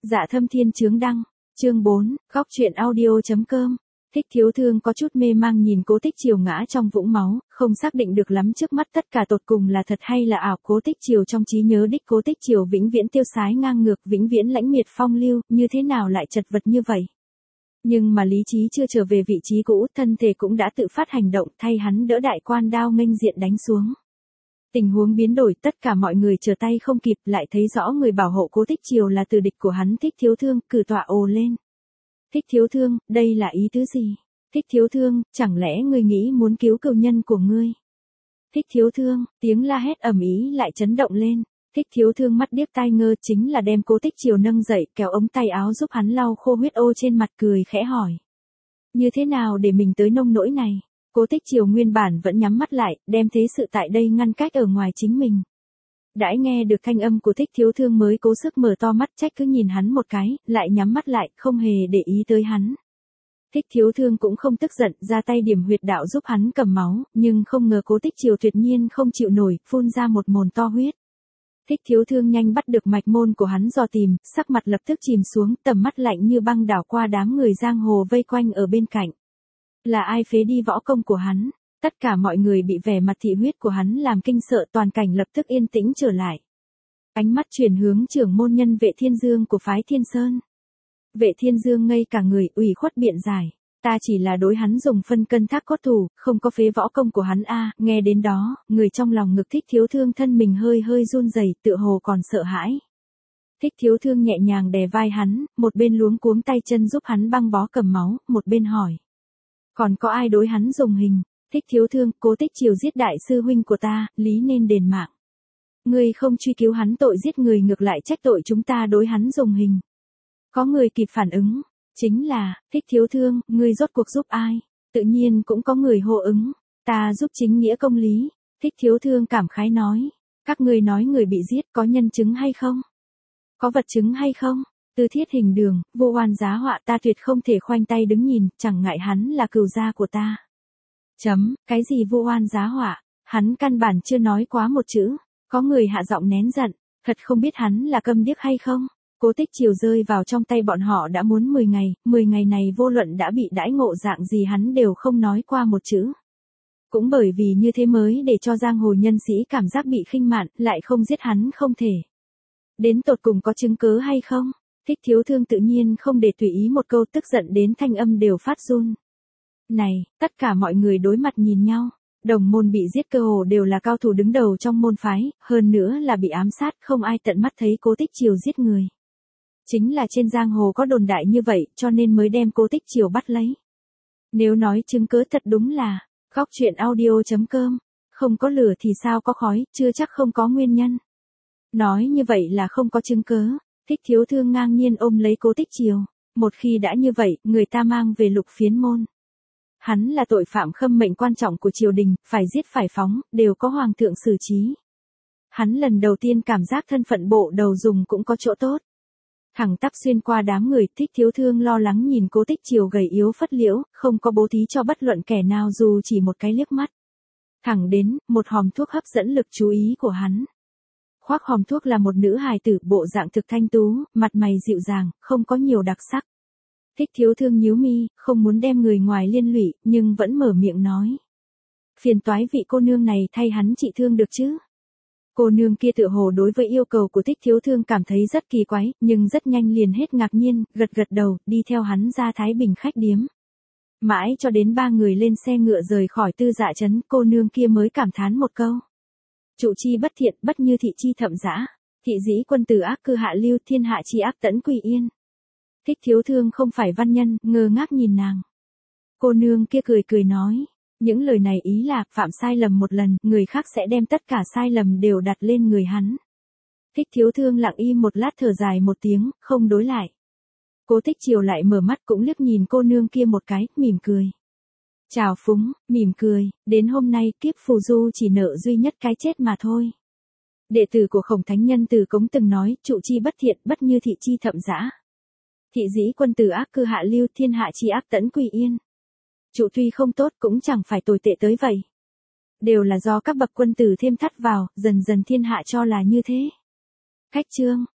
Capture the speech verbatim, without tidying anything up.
Dạ Thâm Thiên Chướng Đăng, chương bốn, góc truyện audio.com. Thích Thiếu Thương có chút mê mang nhìn Cố Tích Triều ngã trong vũng máu, không xác định được lắm trước mắt tất cả tột cùng là thật hay là ảo. Cố Tích Triều trong trí nhớ đích Cố Tích Triều vĩnh viễn tiêu sái ngang ngược, vĩnh viễn lãnh miệt phong lưu, như thế nào lại chật vật như vậy? Nhưng mà lý trí chưa trở về vị trí cũ, thân thể cũng đã tự phát hành động, thay hắn đỡ đại quan đao nghênh diện đánh xuống. Tình huống biến đổi, tất cả mọi người trở tay không kịp, lại thấy rõ người bảo hộ Cố Tích Triều là từ địch của hắn. Thích Thiếu Thương, cử tọa ồ lên. Thích Thiếu Thương, đây là ý tứ gì? Thích Thiếu Thương, chẳng lẽ ngươi nghĩ muốn cứu cừu nhân của ngươi? Thích Thiếu Thương, tiếng la hét ầm ĩ lại chấn động lên. Thích Thiếu Thương mắt điếc tai ngơ, chính là đem Cố Tích Triều nâng dậy, kéo ống tay áo giúp hắn lau khô huyết ô trên mặt, cười khẽ hỏi: như thế nào để mình tới nông nỗi này? Cố Tích Triều nguyên bản vẫn nhắm mắt lại, đem thế sự tại đây ngăn cách ở ngoài chính mình. Đãi nghe được thanh âm của Thích Thiếu Thương mới cố sức mở to mắt, trách cứ nhìn hắn một cái, lại nhắm mắt lại, không hề để ý tới hắn. Thích Thiếu Thương cũng không tức giận, ra tay điểm huyệt đạo giúp hắn cầm máu, nhưng không ngờ Cố Tích Triều tuyệt nhiên không chịu nổi, phun ra một mồn to huyết. Thích Thiếu Thương nhanh bắt được mạch môn của hắn dò tìm, sắc mặt lập tức chìm xuống, tầm mắt lạnh như băng đảo qua đám người giang hồ vây quanh ở bên cạnh. Là ai phế đi võ công của hắn? Tất cả mọi người bị vẻ mặt thị huyết của hắn làm kinh sợ, toàn cảnh lập tức yên tĩnh trở lại. Ánh mắt chuyển hướng trưởng môn nhân Vệ Thiên Dương của phái Thiên Sơn. Vệ Thiên Dương ngây cả người, ủy khuất biện giải: ta chỉ là đối hắn dùng phân cân thác cốt thủ, không có phế võ công của hắn a. À, nghe đến đó, người trong lòng ngực Thích Thiếu Thương thân mình hơi hơi run rẩy, tựa hồ còn sợ hãi. Thích Thiếu Thương nhẹ nhàng đè vai hắn, một bên luống cuống tay chân giúp hắn băng bó cầm máu, một bên hỏi: còn có ai đối hắn dùng hình? Thích Thiếu Thương, Cố Tích Triều giết đại sư huynh của ta, lý nên đền mạng. Ngươi không truy cứu hắn tội giết người, ngược lại trách tội chúng ta đối hắn dùng hình. Có người kịp phản ứng: chính là, Thích Thiếu Thương, ngươi rốt cuộc giúp ai? Tự nhiên cũng có người hô ứng: ta giúp chính nghĩa công lý. Thích Thiếu Thương cảm khái nói: các ngươi nói người bị giết có nhân chứng hay không? Có vật chứng hay không? Tư thiết hình đường, vô oan giá họa, ta tuyệt không thể khoanh tay đứng nhìn, chẳng ngại hắn là cừu gia của ta. Chấm, cái gì vô oan giá họa? Hắn căn bản chưa nói quá một chữ. Có người hạ giọng nén giận: thật không biết hắn là câm điếc hay không? Cố Tích Triều rơi vào trong tay bọn họ đã muốn mười ngày, mười ngày này vô luận đã bị đãi ngộ dạng gì hắn đều không nói qua một chữ. Cũng bởi vì như thế mới để cho giang hồ nhân sĩ cảm giác bị khinh mạn, lại không giết hắn không thể. Đến tột cùng có chứng cớ hay không? Thích Thiếu Thương tự nhiên không để tùy ý một câu, tức giận đến thanh âm đều phát run. Này, tất cả mọi người đối mặt nhìn nhau. Đồng môn bị giết cơ hồ đều là cao thủ đứng đầu trong môn phái, hơn nữa là bị ám sát, không ai tận mắt thấy Cố Tích Triều giết người. Chính là trên giang hồ có đồn đại như vậy, cho nên mới đem Cố Tích Triều bắt lấy. Nếu nói chứng cớ thật đúng là, góc truyện audio.com, không có lửa thì sao có khói, chưa chắc không có nguyên nhân. Nói như vậy là không có chứng cớ. Thích Thiếu Thương ngang nhiên ôm lấy Cố Tích Triều. Một khi đã như vậy, người ta mang về Lục Phiến môn. Hắn là tội phạm khâm mệnh quan trọng của triều đình, phải giết phải phóng, đều có hoàng thượng xử trí. Hắn lần đầu tiên cảm giác thân phận bộ đầu dùng cũng có chỗ tốt. Thẳng tắp xuyên qua đám người, Thích Thiếu Thương lo lắng nhìn Cố Tích Triều gầy yếu phất liễu, không có bố thí cho bất luận kẻ nào dù chỉ một cái liếc mắt. Thẳng đến, một hòm thuốc hấp dẫn lực chú ý của hắn. Khoác hòm thuốc là một nữ hài tử, bộ dạng thực thanh tú, mặt mày dịu dàng, không có nhiều đặc sắc. Thích Thiếu Thương nhíu mi, không muốn đem người ngoài liên lụy, nhưng vẫn mở miệng nói: phiền toái vị cô nương này thay hắn trị thương được chứ? Cô nương kia tựa hồ đối với yêu cầu của Thích Thiếu Thương cảm thấy rất kỳ quái, nhưng rất nhanh liền hết ngạc nhiên, gật gật đầu, đi theo hắn ra Thái Bình khách điếm. Mãi cho đến ba người lên xe ngựa rời khỏi Tư Dạ trấn, cô nương kia mới cảm thán một câu: trụ chi bất thiện, bất như thị chi thậm dã. Thị dĩ quân tử ác cư hạ lưu, thiên hạ chi ác tẫn quỳ yên. Thích Thiếu Thương không phải văn nhân, ngơ ngác nhìn nàng. Cô nương kia cười cười nói: những lời này ý là, phạm sai lầm một lần, người khác sẽ đem tất cả sai lầm đều đặt lên người hắn. Thích Thiếu Thương lặng im một lát, thở dài một tiếng, không đối lại. Cố Tích Triều lại mở mắt cũng liếc nhìn cô nương kia một cái, mỉm cười. Chào phúng, mỉm cười, đến hôm nay kiếp phù du chỉ nợ duy nhất cái chết mà thôi. Đệ tử của Khổng Thánh Nhân Từ Cống từng nói, trụ chi bất thiện, bất như thị chi thậm dã. Thị dĩ quân tử ác cư hạ lưu, thiên hạ chi ác tẫn quỳ yên. Trụ tuy không tốt cũng chẳng phải tồi tệ tới vậy. Đều là do các bậc quân tử thêm thắt vào, dần dần thiên hạ cho là như thế. Khách chương,